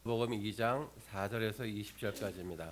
복음 2장 4절에서 20절까지입니다.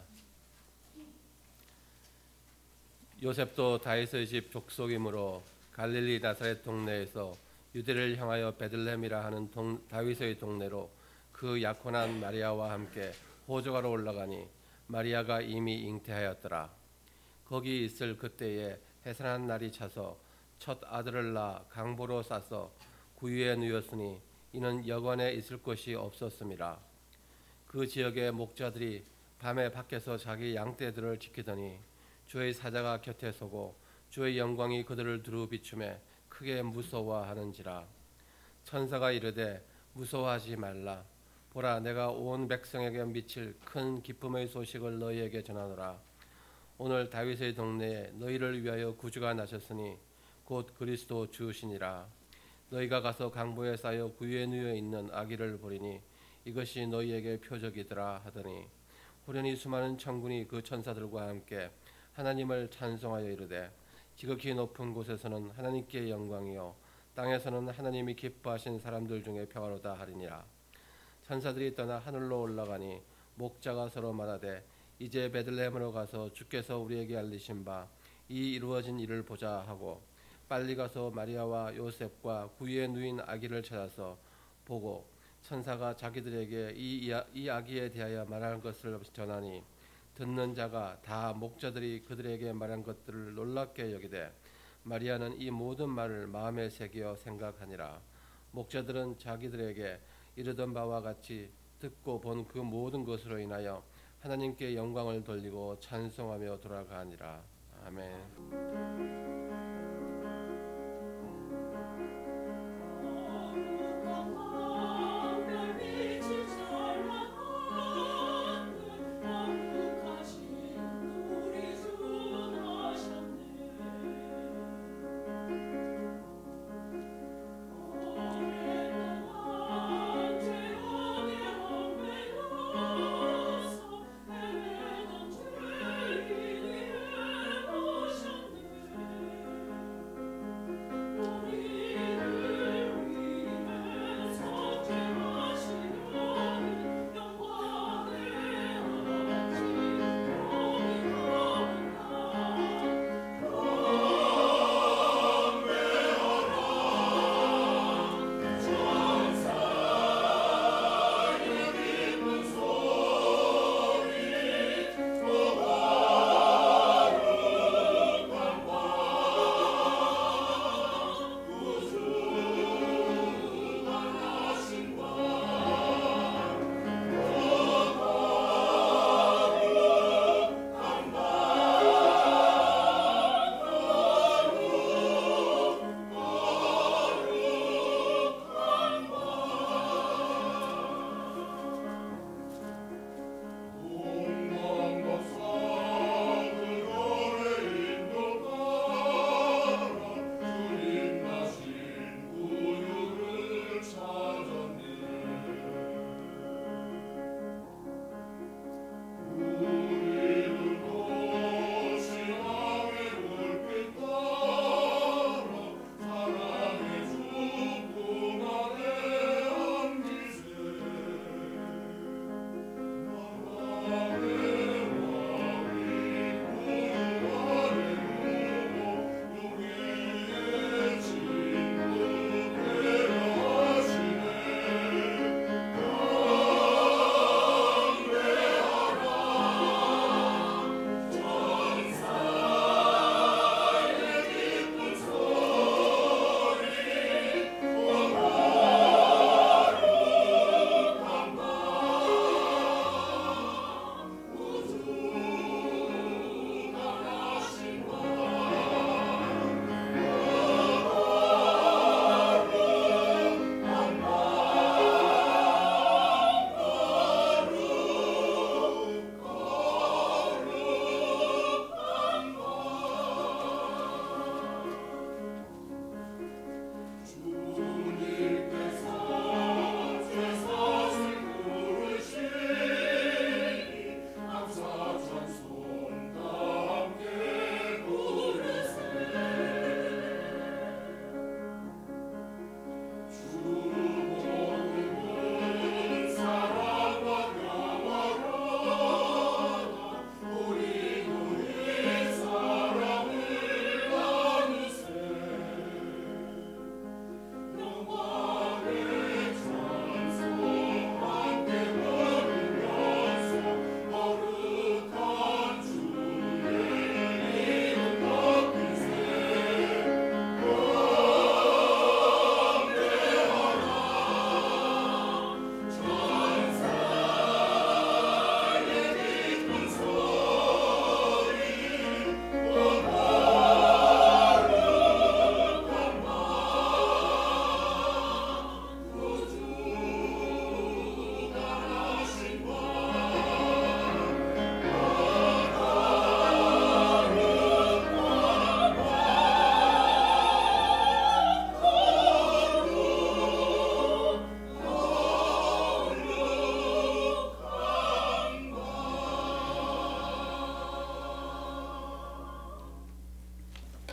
요셉도 다윗의 집 족속이므로 갈릴리 나사렛 동네에서 유대를 향하여 베들레헴이라 하는 다윗의 동네로 그 약혼한 마리아와 함께 호적하러 올라가니 마리아가 이미 잉태하였더라. 거기 있을 그때에 해산한 날이 차서 첫 아들을 낳아 강보로 싸서 구유에 누였으니 이는 여관에 있을 곳이 없었음이라. 그 지역의 목자들이 밤에 밖에서 자기 양떼들을 지키더니 주의 사자가 곁에 서고 주의 영광이 그들을 두루 비추매 크게 무서워하는지라. 천사가 이르되 무서워하지 말라. 보라, 내가 온 백성에게 미칠 큰 기쁨의 소식을 너희에게 전하노라. 오늘 다윗의 동네에 너희를 위하여 구주가 나셨으니 곧 그리스도 주시니라. 너희가 가서 강보에 쌓여 구유에 누워 있는 아기를 보리니 이것이 너희에게 표적이더라 하더니 호련히 수많은 천군이 그 천사들과 함께 하나님을 찬송하여 이르되 지극히 높은 곳에서는 하나님께 영광이요 땅에서는 하나님이 기뻐하신 사람들 중에 평화로다 하리니라. 천사들이 떠나 하늘로 올라가니 목자가 서로 말하되 이제 베들레헴으로 가서 주께서 우리에게 알리신 바 이 이루어진 일을 보자 하고 빨리 가서 마리아와 요셉과 구유에 누인 아기를 찾아서 보고 천사가 자기들에게 이 아기에 대하여 말한 것을 전하니 듣는 자가 다 목자들이 그들에게 말한 것들을 놀랍게 여기되 마리아는 이 모든 말을 마음에 새겨 생각하니라. 목자들은 자기들에게 이르던 바와 같이 듣고 본 그 모든 것으로 인하여 하나님께 영광을 돌리고 찬송하며 돌아가니라. 아멘.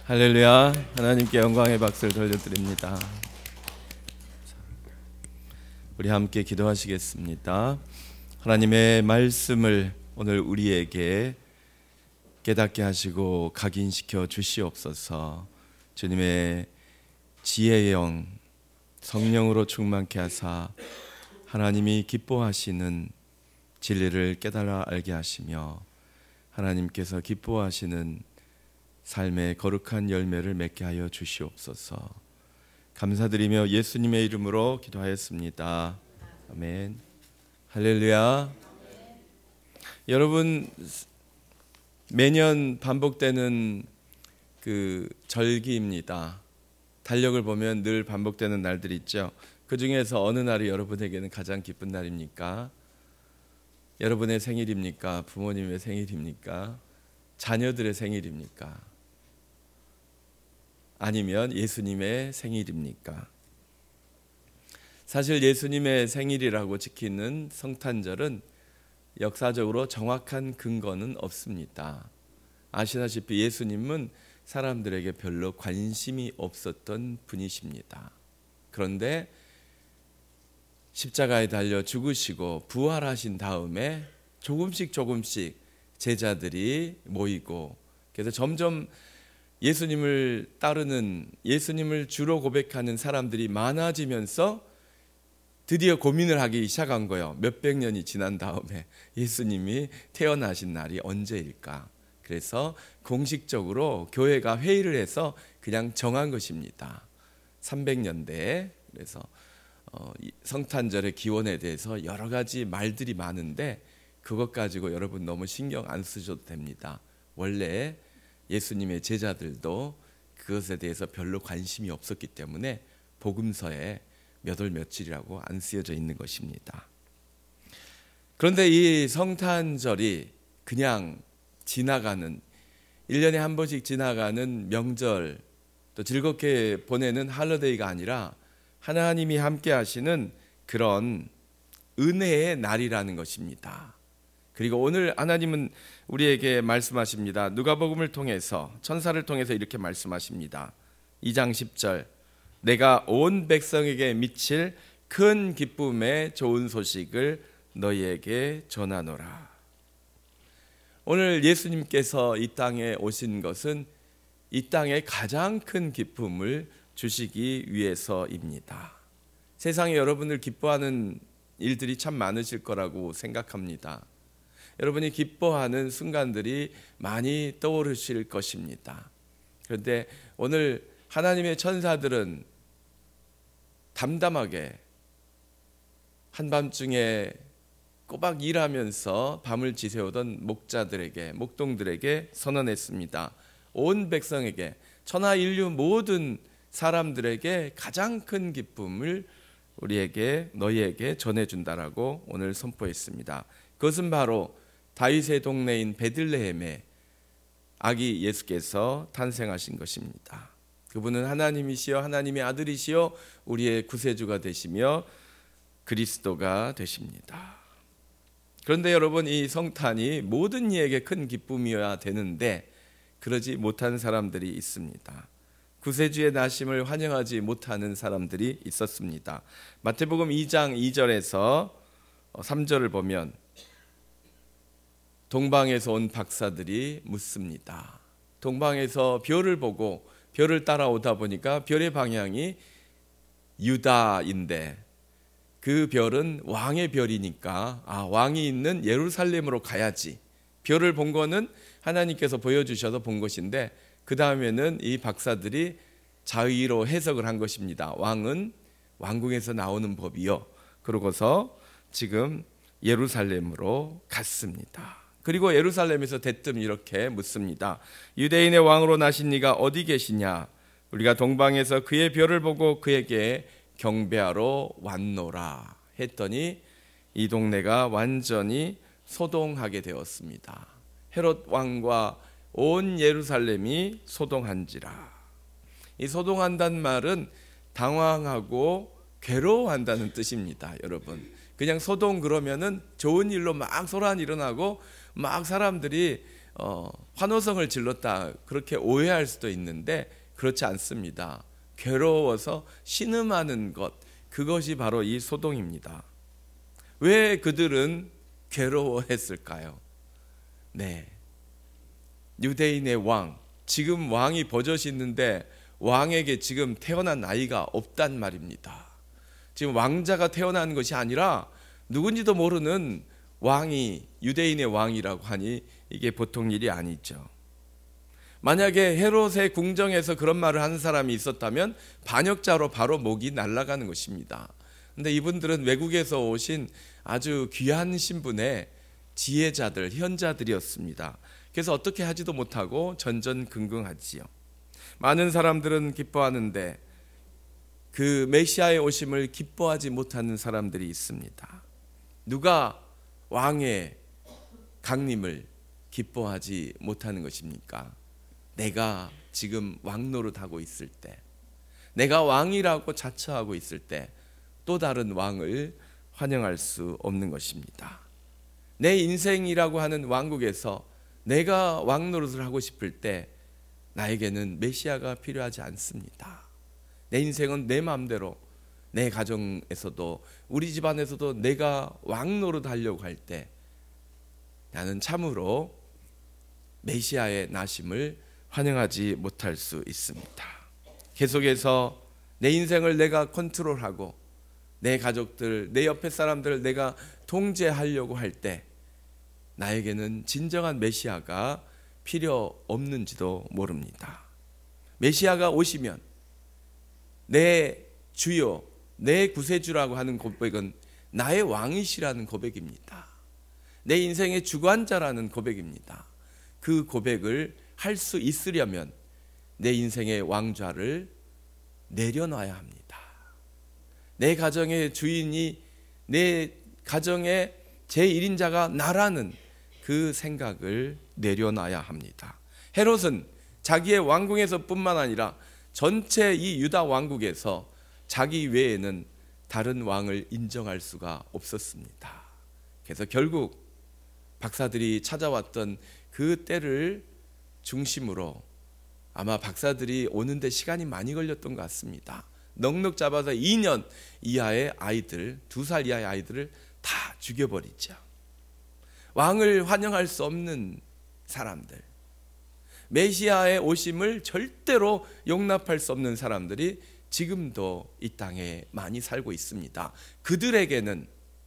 할렐루야. 하나님께 영광의 박수를 돌려드립니다. 우리 함께 기도하시겠습니다. 하나님의 말씀을 오늘 우리에게 깨닫게 하시고 각인시켜 주시옵소서. 주님의 지혜의 영 성령으로 충만케 하사 하나님이 기뻐하시는 진리를 깨달아 알게 하시며 하나님께서 기뻐하시는 삶의 거룩한 열매를 맺게 하여 주시옵소서. 감사드리며 예수님의 이름으로 기도하였습니다. 아멘. 할렐루야. 여러분, 매년 반복되는 그 절기입니다. 달력을 보면 늘 반복되는 날들이 있죠. 그 중에서 어느 날이 여러분에게는 가장 기쁜 날입니까? 여러분의 생일입니까? 부모님의 생일입니까? 자녀들의 생일입니까? 아니면 예수님의 생일입니까? 사실 예수님의 생일이라고 지키는 성탄절은 역사적으로 정확한 근거는 없습니다. 아시다시피 예수님은 사람들에게 별로 관심이 없었던 분이십니다. 그런데 십자가에 달려 죽으시고 부활하신 다음에 조금씩 제자들이 모이고, 그래서 점점 예수님을 따르는, 예수님을 주로 고백하는 사람들이 많아지면서 드디어 고민을 하기 시작한 거예요. 몇백 년이 지난 다음에 예수님이 태어나신 날이 언제일까? 그래서 공식적으로 교회가 회의를 해서 그냥 정한 것입니다. 300년대에. 그래서 성탄절의 기원에 대해서 여러 가지 말들이 많은데 그것 가지고 여러분 너무 신경 안 쓰셔도 됩니다. 원래 예수님의 제자들도 그것에 대해서 별로 관심이 없었기 때문에 복음서에 몇 월 며칠이라고 안 쓰여져 있는 것입니다. 그런데 이 성탄절이 그냥 지나가는, 1년에 한 번씩 지나가는 명절, 또 즐겁게 보내는 할러데이가 아니라 하나님이 함께 하시는 그런 은혜의 날이라는 것입니다. 그리고 오늘 하나님은 우리에게 말씀하십니다. 누가복음을 통해서, 천사를 통해서 이렇게 말씀하십니다. 2장 10절, 내가 온 백성에게 미칠 큰 기쁨의 좋은 소식을 너희에게 전하노라. 오늘 예수님께서 이 땅에 오신 것은 이 땅에 가장 큰 기쁨을 주시기 위해서입니다. 세상에 여러분을 기뻐하는 일들이 참 많으실 거라고 생각합니다. 여러분이 기뻐하는 순간들이 많이 떠오르실 것입니다. 그런데 오늘 하나님의 천사들은 담담하게 한밤중에 꼬박 일하면서 밤을 지새우던 목동들에게 선언했습니다. 온 백성에게, 천하 인류 모든 사람들에게 가장 큰 기쁨을 너희에게 전해준다라고 오늘 선포했습니다. 그것은 바로 다윗의 동네인 베들레헴에 아기 예수께서 탄생하신 것입니다. 그분은 하나님이시여 하나님의 아들이시여 우리의 구세주가 되시며 그리스도가 되십니다. 그런데 여러분, 이 성탄이 모든 이에게 큰 기쁨이어야 되는데 그러지 못한 사람들이 있습니다. 구세주의 나심을 환영하지 못하는 사람들이 있었습니다. 마태복음 2장 2절에서 3절을 보면 동방에서 온 박사들이 묻습니다. 동방에서 별을 보고 별을 따라오다 보니까 별의 방향이 유다인데 그 별은 왕의 별이니까 왕이 있는 예루살렘으로 가야지. 별을 본 거는 하나님께서 보여주셔서 본 것인데 그 다음에는 이 박사들이 자의로 해석을 한 것입니다. 왕은 왕궁에서 나오는 법이요. 그러고서 지금 예루살렘으로 갔습니다. 그리고 예루살렘에서 대뜸 이렇게 묻습니다. 유대인의 왕으로 나신 이가 어디 계시냐? 우리가 동방에서 그의 별을 보고 그에게 경배하러 왔노라 했더니 이 동네가 완전히 소동하게 되었습니다. 헤롯 왕과 온 예루살렘이 소동한지라. 이 소동한다는 말은 당황하고 괴로워한다는 뜻입니다. 여러분, 그냥 소동 그러면은 좋은 일로 막 소란 일어나고 막 사람들이 환호성을 질렀다 그렇게 오해할 수도 있는데 그렇지 않습니다. 괴로워서 신음하는 것, 그것이 바로 이 소동입니다. 왜 그들은 괴로워했을까요? 네, 유대인의 왕, 지금 왕이 버젓이 있는데 왕에게 지금 태어난 아이가 없단 말입니다. 지금 왕자가 태어난 것이 아니라 누군지도 모르는 왕이 유대인의 왕이라고 하니 이게 보통 일이 아니죠. 만약에 헤롯의 궁정에서 그런 말을 하는 사람이 있었다면 반역자로 바로 목이 날아가는 것입니다. 근데 이분들은 외국에서 오신 아주 귀한 신분의 지혜자들, 현자들이었습니다. 그래서 어떻게 하지도 못하고 전전긍긍하지요. 많은 사람들은 기뻐하는데 그 메시아의 오심을 기뻐하지 못하는 사람들이 있습니다. 누가 왕의 강림을 기뻐하지 못하는 것입니까? 내가 지금 왕 노릇하고 있을 때, 내가 왕이라고 자처하고 있을 때 또 다른 왕을 환영할 수 없는 것입니다. 내 인생이라고 하는 왕국에서 내가 왕 노릇을 하고 싶을 때 나에게는 메시아가 필요하지 않습니다. 내 인생은 내 마음대로, 내 가정에서도 우리 집안에서도 내가 왕 노릇하려고 할 때 나는 참으로 메시아의 나심을 환영하지 못할 수 있습니다. 계속해서 내 인생을 내가 컨트롤하고 내 가족들, 내 옆에 사람들을 내가 통제하려고 할 때 나에게는 진정한 메시아가 필요 없는지도 모릅니다. 메시아가 오시면 내 주요, 내 구세주라고 하는 고백은 나의 왕이시라는 고백입니다. 내 인생의 주관자라는 고백입니다. 그 고백을 할 수 있으려면 내 인생의 왕좌를 내려놔야 합니다. 내 가정의 주인이, 내 가정의 제1인자가 나라는 그 생각을 내려놔야 합니다. 헤롯은 자기의 왕궁에서 뿐만 아니라 전체 이 유다 왕국에서 자기 외에는 다른 왕을 인정할 수가 없었습니다. 그래서 결국 박사들이 찾아왔던 그 때를 중심으로 아마 박사들이 오는데 시간이 많이 걸렸던 것 같습니다. 넉넉 잡아서 2년 이하의 아이들, 2살 이하의 아이들을 다 죽여버리죠. 왕을 환영할 수 없는 사람들, 메시아의 오심을 절대로 용납할 수 없는 사람들이 지금도 이 땅에 많이 살고 있습니다. 그들에게는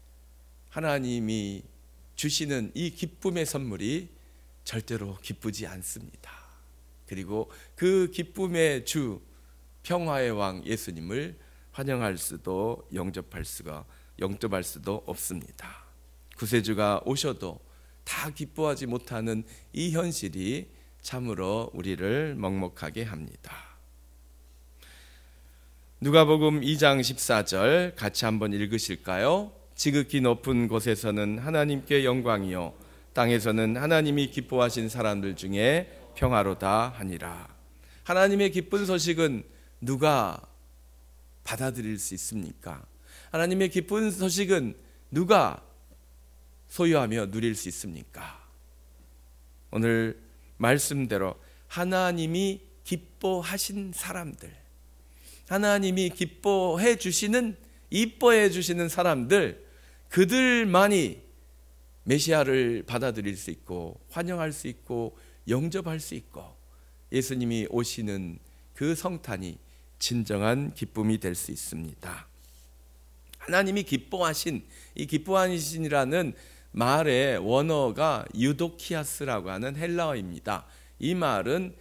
하나님이 주시는 이 기쁨의 선물이 절대로 기쁘지 않습니다. 그리고 그 기쁨의 주, 평화의 왕 예수님을 환영할 수도 영접할 수도 없습니다. 구세주가 오셔도 다 기뻐하지 못하는 이 현실이 참으로 우리를 먹먹하게 합니다. 누가복음 2장 14절 같이 한번 읽으실까요? 지극히 높은 곳에서는 하나님께 영광이요 땅에서는 하나님이 기뻐하신 사람들 중에 평화로다 하니라. 하나님의 기쁜 소식은 누가 받아들일 수 있습니까? 하나님의 기쁜 소식은 누가 소유하며 누릴 수 있습니까? 오늘 말씀대로 하나님이 기뻐하신 사람들, 하나님이 기뻐해 주시는, 이뻐해 주시는 사람들, 그들만이 메시아를 받아들일 수 있고 환영할 수 있고 영접할 수 있고 예수님이 오시는 그 성탄이 진정한 기쁨이 될 수 있습니다. 하나님이 기뻐하신, 이 기뻐하신이라는 말의 원어가 유도키아스라고 하는 헬라어입니다. 이 말은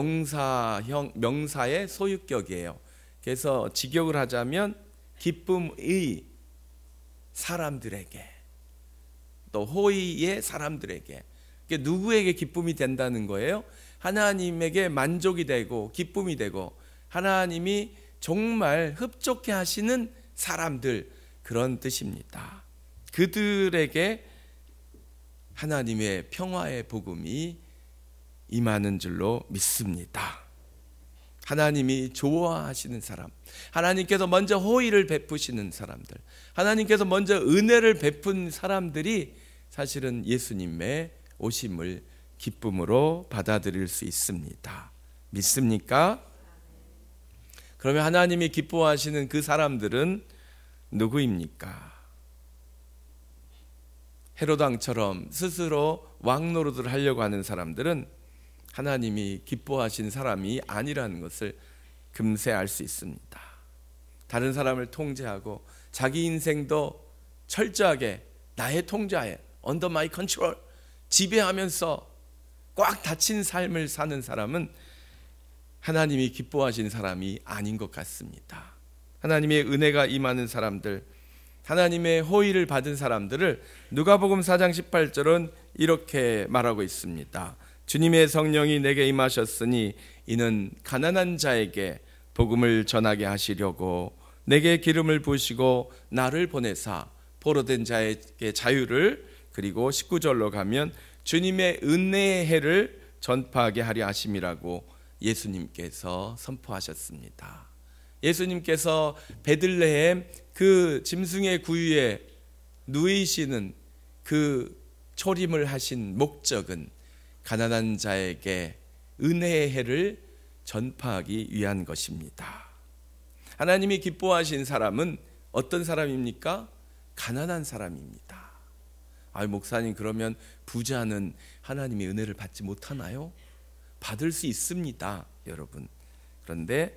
명사의 소유격이에요. 그래서 직역을 하자면 기쁨의 사람들에게, 또 호의의 사람들에게, 누구에게 기쁨이 된다는 거예요? 하나님에게 만족이 되고 기쁨이 되고 하나님이 정말 흡족해 하시는 사람들, 그런 뜻입니다. 그들에게 하나님의 평화의 복음이 임하는 줄로 믿습니다. 하나님이 좋아하시는 사람, 하나님께서 먼저 호의를 베푸시는 사람들, 하나님께서 먼저 은혜를 베푼 사람들이 사실은 예수님의 오심을 기쁨으로 받아들일 수 있습니다. 믿습니까? 그러면 하나님이 기뻐하시는 그 사람들은 누구입니까? 헤로당처럼 스스로 왕 노릇을 하려고 하는 사람들은 하나님이 기뻐하신 사람이 아니라는 것을 금세 알 수 있습니다. 다른 사람을 통제하고 자기 인생도 철저하게 나의 통제하에 under my control 지배하면서 꽉 닫힌 삶을 사는 사람은 하나님이 기뻐하신 사람이 아닌 것 같습니다. 하나님의 은혜가 임하는 사람들, 하나님의 호의를 받은 사람들을 누가복음 4장 18절은 이렇게 말하고 있습니다. 주님의 성령이 내게 임하셨으니 이는 가난한 자에게 복음을 전하게 하시려고 내게 기름을 부으시고 나를 보내사 포로된 자에게 자유를, 그리고 19절로 가면 주님의 은혜의 해를 전파하게 하려 하심이라고 예수님께서 선포하셨습니다. 예수님께서 베들레헴 그 짐승의 구유에 누이시는 그 초림을 하신 목적은 가난한 자에게 은혜의 해를 전파하기 위한 것입니다. 하나님이 기뻐하신 사람은 어떤 사람입니까? 가난한 사람입니다. 목사님, 그러면 부자는 하나님의 은혜를 받지 못하나요? 받을 수 있습니다, 여러분. 그런데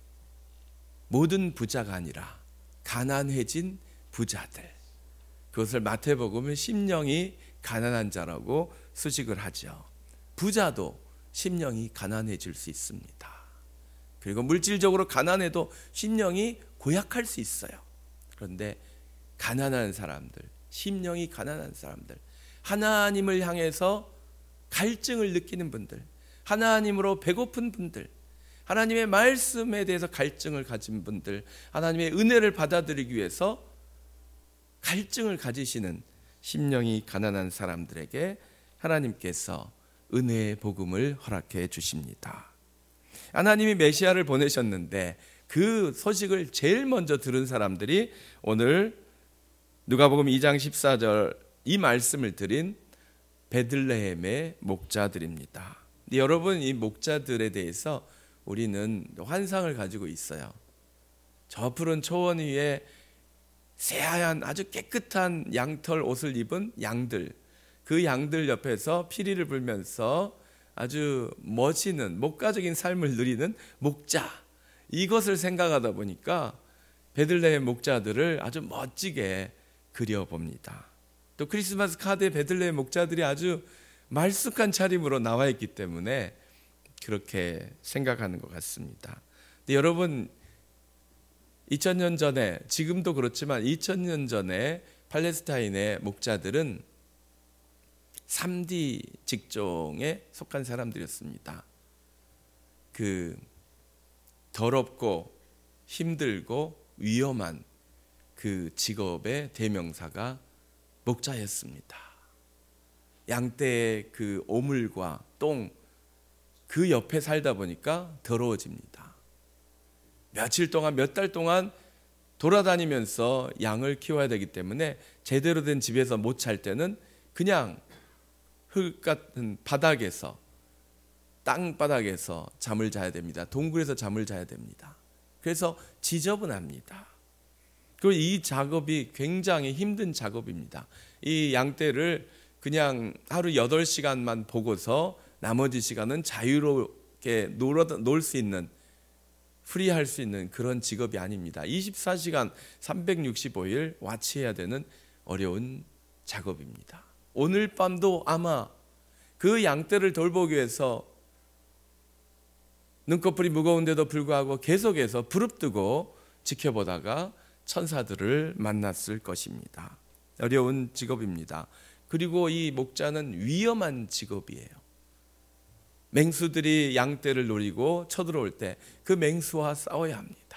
모든 부자가 아니라 가난해진 부자들, 그것을 마태복음은 심령이 가난한 자라고 수식을 하죠. 부자도 심령이 가난해질 수 있습니다. 그리고 물질적으로 가난해도 심령이 고약할 수 있어요. 그런데 가난한 사람들, 심령이 가난한 사람들, 하나님을 향해서 갈증을 느끼는 분들, 하나님으로 배고픈 분들, 하나님의 말씀에 대해서 갈증을 가진 분들, 하나님의 은혜를 받아들이기 위해서 갈증을 가지시는 심령이 가난한 사람들에게 하나님께서 은혜의 복음을 허락해 주십니다. 하나님이 메시아를 보내셨는데 그 소식을 제일 먼저 들은 사람들이 오늘 누가복음 2장 14절 이 말씀을 드린 베들레헴의 목자들입니다. 여러분, 이 목자들에 대해서 우리는 환상을 가지고 있어요. 저 푸른 초원 위에 새하얀 아주 깨끗한 양털 옷을 입은 양들, 그 양들 옆에서 피리를 불면서 아주 멋있는 목가적인 삶을 누리는 목자, 이것을 생각하다 보니까 베들레헴 목자들을 아주 멋지게 그려봅니다. 또 크리스마스 카드에 베들레헴 목자들이 아주 말쑥한 차림으로 나와 있기 때문에 그렇게 생각하는 것 같습니다. 근데 여러분, 2000년 전에, 지금도 그렇지만 2000년 전에 팔레스타인의 목자들은 3D 직종에 속한 사람들이었습니다. 그 더럽고 힘들고 위험한 그 직업의 대명사가 목자였습니다. 양떼의 그 오물과 똥, 그 옆에 살다 보니까 더러워집니다. 며칠 동안, 몇 달 동안 돌아다니면서 양을 키워야 되기 때문에 제대로 된 집에서 못 잘 때는 그냥 흙 같은 바닥에서, 땅바닥에서 잠을 자야 됩니다. 동굴에서 잠을 자야 됩니다. 그래서 지저분합니다. 그리고 이 작업이 굉장히 힘든 작업입니다. 이 양떼를 그냥 하루 8시간만 보고서 나머지 시간은 자유롭게 놀 수 있는, 프리할 수 있는 그런 직업이 아닙니다. 24시간 365일 와치해야 되는 어려운 작업입니다. 오늘 밤도 아마 그 양떼를 돌보기 위해서 눈꺼풀이 무거운데도 불구하고 계속해서 부릅뜨고 지켜보다가 천사들을 만났을 것입니다. 어려운 직업입니다. 그리고 이 목자는 위험한 직업이에요. 맹수들이 양떼를 노리고 쳐들어올 때 그 맹수와 싸워야 합니다.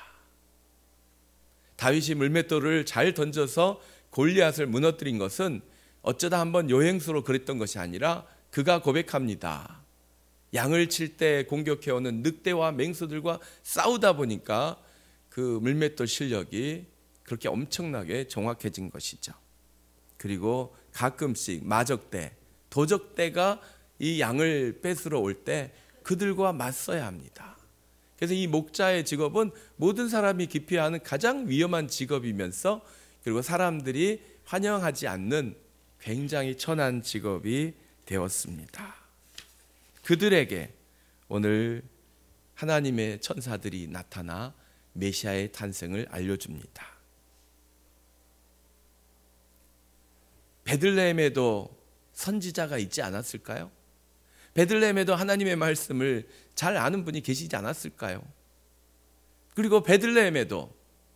다윗이 물맷돌을 잘 던져서 골리앗을 무너뜨린 것은 어쩌다 한번 요행수로 그랬던 것이 아니라 그가 고백합니다. 양을 칠 때 공격해오는 늑대와 맹수들과 싸우다 보니까 그 물맷돌 실력이 그렇게 엄청나게 정확해진 것이죠. 그리고 가끔씩 마적대, 도적대가 이 양을 뺏으러 올 때 그들과 맞서야 합니다. 그래서 이 목자의 직업은 모든 사람이 기피하는 가장 위험한 직업이면서 그리고 사람들이 환영하지 않는 굉장히 천한 직업이 되었습니다. 그들에게 오늘 하나님의 천사들이 나타나 메시아의 탄생을 알려줍니다. 베들레헴에도 선지자가 있지 않았을까요? 베들레헴에도 하나님의 말씀을 잘 아는 분이 계시지 않았을까요? 그리고 베들레헴에도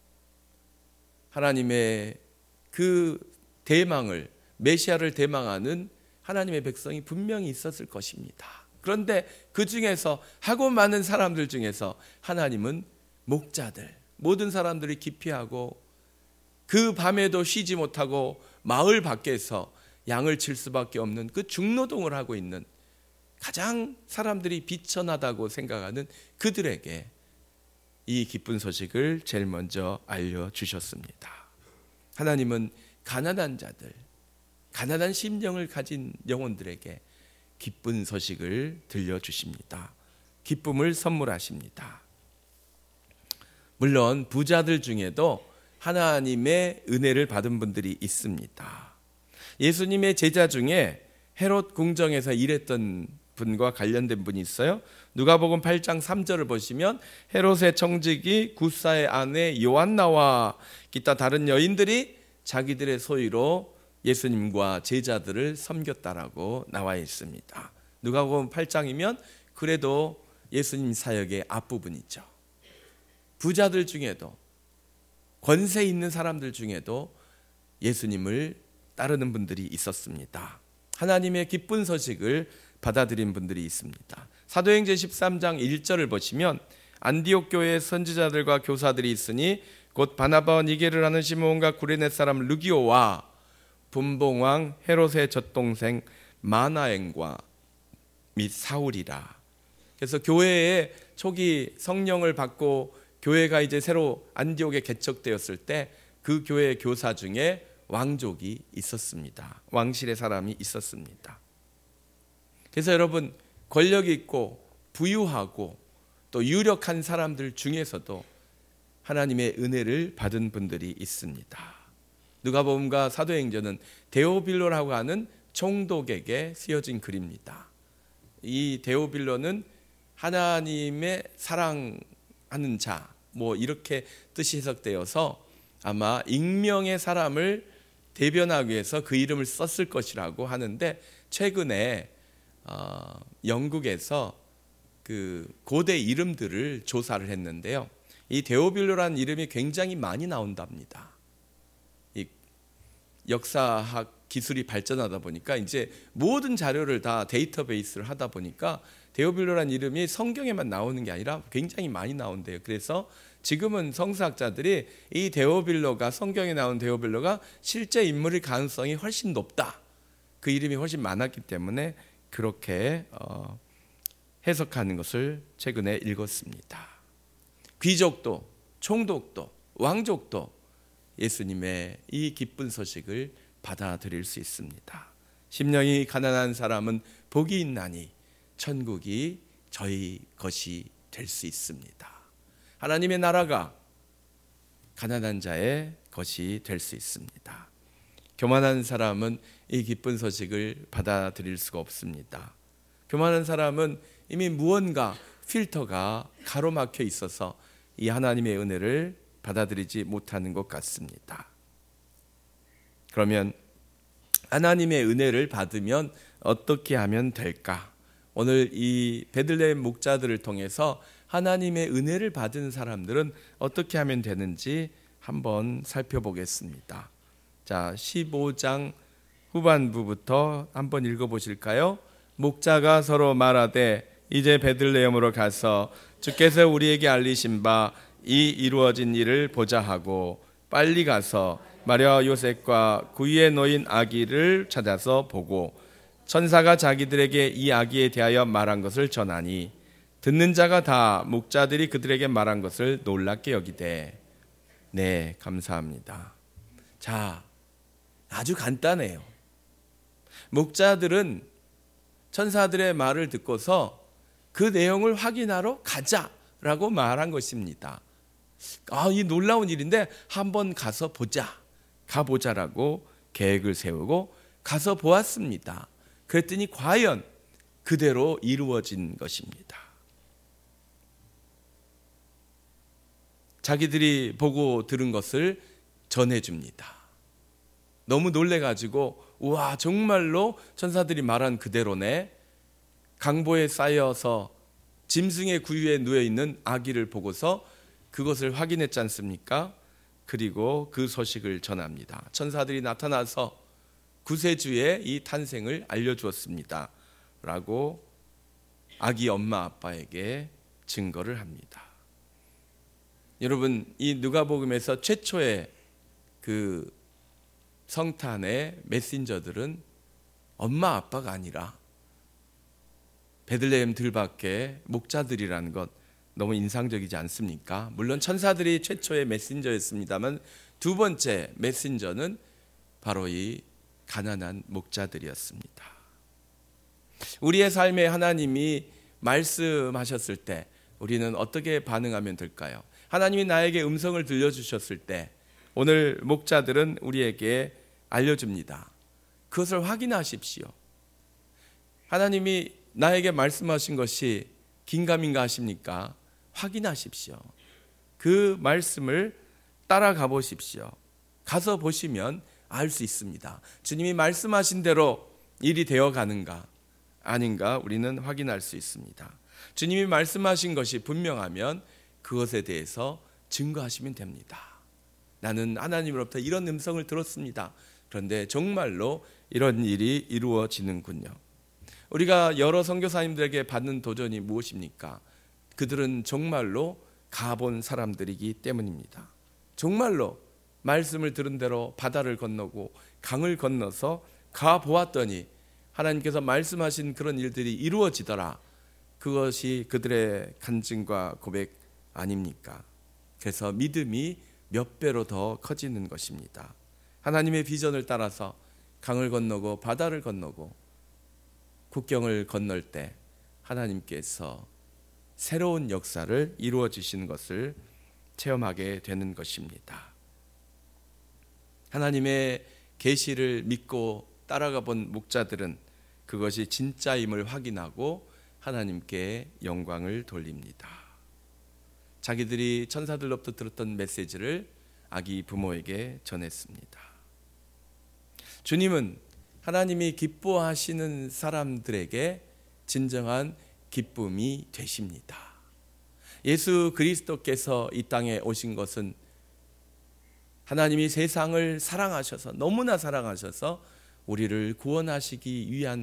하나님의 그 대망을, 메시아를 대망하는 하나님의 백성이 분명히 있었을 것입니다. 그런데 그 중에서 하고 많은 사람들 중에서 하나님은 목자들, 모든 사람들이 기피하고 그 밤에도 쉬지 못하고 마을 밖에서 양을 칠 수밖에 없는 그 중노동을 하고 있는 가장 사람들이 비천하다고 생각하는 그들에게 이 기쁜 소식을 제일 먼저 알려주셨습니다. 하나님은 가난한 자들, 가난한 심령을 가진 영혼들에게 기쁜 소식을 들려주십니다. 기쁨을 선물하십니다. 물론 부자들 중에도 하나님의 은혜를 받은 분들이 있습니다. 예수님의 제자 중에 헤롯 궁정에서 일했던 분과 관련된 분이 있어요. 누가복음 8장 3절을 보시면 헤롯의 청지기 구사의 아내 요한나와 기타 다른 여인들이 자기들의 소유로 예수님과 제자들을 섬겼다라고 나와 있습니다. 누가복음 8장이면 그래도 예수님 사역의 앞부분이죠. 부자들 중에도 권세 있는 사람들 중에도 예수님을 따르는 분들이 있었습니다. 하나님의 기쁜 소식을 받아들인 분들이 있습니다. 사도행전 13장 1절을 보시면 안디옥 교회에 선지자들과 교사들이 있으니 곧 바나바와 니게를 하는 시므온과 구레네 사람 르기오와 분봉왕 헤롯의 젖동생 마나엔과 및 사울이라. 그래서 교회에 초기 성령을 받고 교회가 이제 새로 안디옥에 개척되었을 때 그 교회의 교사 중에 왕족이 있었습니다. 왕실의 사람이 있었습니다. 그래서 여러분, 권력 있고 부유하고 또 유력한 사람들 중에서도 하나님의 은혜를 받은 분들이 있습니다. 누가복음과 사도행전은 데오빌로라고 하는 총독에게 쓰여진 글입니다. 이 데오빌로는 하나님의 사랑하는 자, 뭐 이렇게 뜻이 해석되어서 아마 익명의 사람을 대변하기 위해서 그 이름을 썼을 것이라고 하는데, 최근에 영국에서 그 고대 이름들을 조사를 했는데요, 이 데오빌로라는 이름이 굉장히 많이 나온답니다. 이 역사학 기술이 발전하다 보니까 이제 모든 자료를 다 데이터베이스를 하다 보니까 데오빌로라는 이름이 성경에만 나오는 게 아니라 굉장히 많이 나온대요. 그래서 지금은 성서학자들이 이 데오빌로가, 성경에 나온 데오빌로가 실제 인물일 가능성이 훨씬 높다, 그 이름이 훨씬 많았기 때문에 그렇게 해석하는 것을 최근에 읽었습니다. 귀족도, 총독도, 왕족도 예수님의 이 기쁜 소식을 받아들일 수 있습니다. 심령이 가난한 사람은 복이 있나니 천국이 저희 것이 될 수 있습니다. 하나님의 나라가 가난한 자의 것이 될 수 있습니다. 교만한 사람은 이 기쁜 소식을 받아들일 수가 없습니다. 교만한 사람은 이미 무언가 필터가 가로막혀 있어서 이 하나님의 은혜를 받아들이지 못하는 것 같습니다. 그러면 하나님의 은혜를 받으면 어떻게 하면 될까? 오늘 이 베들레헴 목자들을 통해서 하나님의 은혜를 받은 사람들은 어떻게 하면 되는지 한번 살펴보겠습니다. 자, 15장 후반부부터 한번 읽어보실까요? 목자가 서로 말하되 이제 베들레헴으로 가서 주께서 우리에게 알리신 바 이 이루어진 일을 보자 하고 빨리 가서 마리아와 요셉과 그 위에 놓인 아기를 찾아서 보고 천사가 자기들에게 이 아기에 대하여 말한 것을 전하니 듣는 자가 다 목자들이 그들에게 말한 것을 놀랍게 여기되. 네, 감사합니다. 자, 아주 간단해요. 목자들은 천사들의 말을 듣고서 그 내용을 확인하러 가자라고 말한 것입니다. 이 놀라운 일인데 한번 가서 가보자라고 계획을 세우고 가서 보았습니다. 그랬더니 과연 그대로 이루어진 것입니다. 자기들이 보고 들은 것을 전해줍니다. 너무 놀래가지고 우와, 정말로 천사들이 말한 그대로네. 강보에 쌓여서 짐승의 구유에 누워있는 아기를 보고서 그것을 확인했지 않습니까? 그리고 그 소식을 전합니다. 천사들이 나타나서 구세주의 이 탄생을 알려주었습니다 라고 아기 엄마 아빠에게 증거를 합니다. 여러분, 이 누가복음에서 최초의 그 성탄의 메신저들은 엄마 아빠가 아니라 베들레헴 들밖에 목자들이라는 것 너무 인상적이지 않습니까? 물론 천사들이 최초의 메신저였습니다만 두 번째 메신저는 바로 이 가난한 목자들이었습니다. 우리의 삶에 하나님이 말씀하셨을 때 우리는 어떻게 반응하면 될까요? 하나님이 나에게 음성을 들려주셨을 때 오늘 목자들은 우리에게 알려줍니다. 그것을 확인하십시오. 하나님이 나에게 말씀하신 것이 긴가민가 하십니까? 확인하십시오. 그 말씀을 따라가 보십시오. 가서 보시면 알 수 있습니다. 주님이 말씀하신 대로 일이 되어 가는가 아닌가 우리는 확인할 수 있습니다. 주님이 말씀하신 것이 분명하면 그것에 대해서 증거하시면 됩니다. 나는 하나님으로부터 이런 음성을 들었습니다. 그런데 정말로 이런 일이 이루어지는군요. 우리가 여러 선교사님들에게 받는 도전이 무엇입니까? 그들은 정말로 가본 사람들이기 때문입니다. 정말로 말씀을 들은 대로 바다를 건너고 강을 건너서 가보았더니 하나님께서 말씀하신 그런 일들이 이루어지더라. 그것이 그들의 간증과 고백 아닙니까? 그래서 믿음이 몇 배로 더 커지는 것입니다. 하나님의 비전을 따라서 강을 건너고 바다를 건너고 국경을 건널 때 하나님께서 새로운 역사를 이루어 주시는 것을 체험하게 되는 것입니다. 하나님의 계시를 믿고 따라가 본 목자들은 그것이 진짜임을 확인하고 하나님께 영광을 돌립니다. 자기들이 천사들로부터 들었던 메시지를 아기 부모에게 전했습니다. 주님은 하나님이 기뻐하시는 사람들에게 진정한 기쁨이 되십니다. 예수 그리스도께서 이 땅에 오신 것은 하나님이 세상을 사랑하셔서 너무나 사랑하셔서 우리를 구원하시기 위한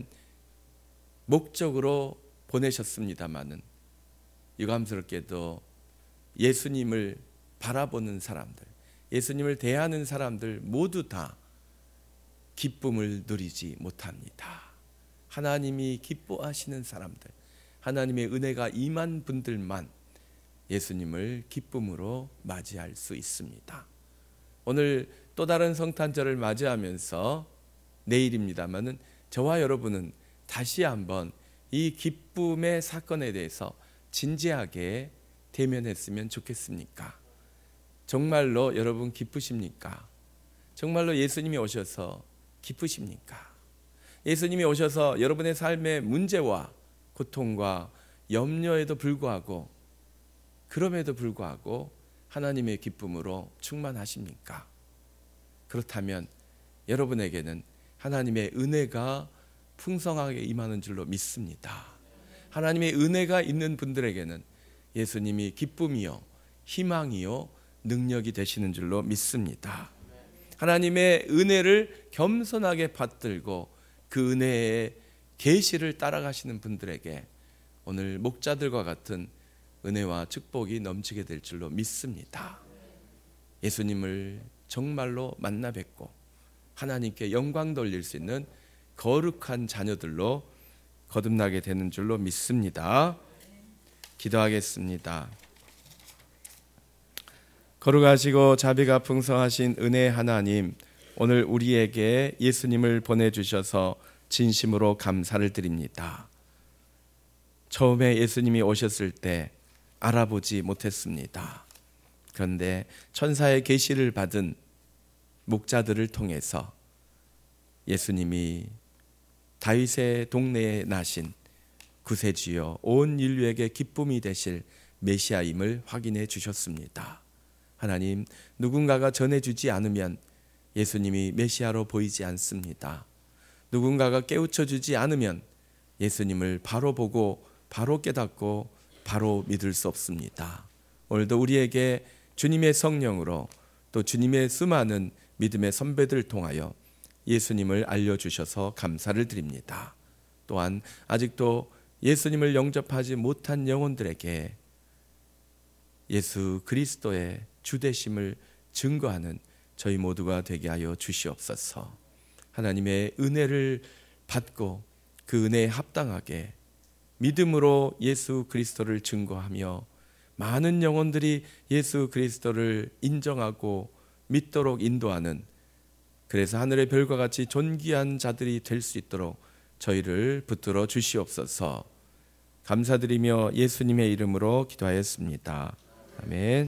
목적으로 보내셨습니다마는 유감스럽게도 예수님을 바라보는 사람들, 예수님을 대하는 사람들 모두 다 기쁨을 누리지 못합니다. 하나님이 기뻐하시는 사람들, 하나님의 은혜가 임한 분들만 예수님을 기쁨으로 맞이할 수 있습니다. 오늘 또 다른 성탄절을 맞이하면서 내일입니다마는 저와 여러분은 다시 한번 이 기쁨의 사건에 대해서 진지하게 대면했으면 좋겠습니까? 정말로 여러분 기쁘십니까? 정말로 예수님이 오셔서 기쁘십니까? 예수님이 오셔서 여러분의 삶의 문제와 고통과 염려에도 불구하고 그럼에도 불구하고 하나님의 기쁨으로 충만하십니까? 그렇다면 여러분에게는 하나님의 은혜가 풍성하게 임하는 줄로 믿습니다. 하나님의 은혜가 있는 분들에게는 예수님이 기쁨이요 희망이요 능력이 되시는 줄로 믿습니다. 하나님의 은혜를 겸손하게 받들고 그 은혜의 계시를 따라가시는 분들에게 오늘 목자들과 같은 은혜와 축복이 넘치게 될 줄로 믿습니다. 예수님을 정말로 만나 뵙고 하나님께 영광 돌릴 수 있는 거룩한 자녀들로 거듭나게 되는 줄로 믿습니다. 기도하겠습니다. 거룩하시고 자비가 풍성하신 은혜 하나님, 오늘 우리에게 예수님을 보내주셔서 진심으로 감사를 드립니다. 처음에 예수님이 오셨을 때 알아보지 못했습니다. 그런데 천사의 계시를 받은 목자들을 통해서 예수님이 다윗의 동네에 나신 구세주여 온 인류에게 기쁨이 되실 메시아임을 확인해 주셨습니다. 하나님, 누군가가 전해주지 않으면 예수님이 메시아로 보이지 않습니다. 누군가가 깨우쳐주지 않으면 예수님을 바로 보고 바로 깨닫고 바로 믿을 수 없습니다. 오늘도 우리에게 주님의 성령으로 또 주님의 수많은 믿음의 선배들을 통하여 예수님을 알려주셔서 감사를 드립니다. 또한 아직도 예수님을 영접하지 못한 영혼들에게 예수 그리스도의 주되심을 증거하는 저희 모두가 되게 하여 주시옵소서. 하나님의 은혜를 받고 그 은혜에 합당하게 믿음으로 예수 그리스도를 증거하며 많은 영혼들이 예수 그리스도를 인정하고 믿도록 인도하는, 그래서 하늘의 별과 같이 존귀한 자들이 될 수 있도록 저희를 붙들어 주시옵소서. 감사드리며 예수님의 이름으로 기도하였습니다. 아멘.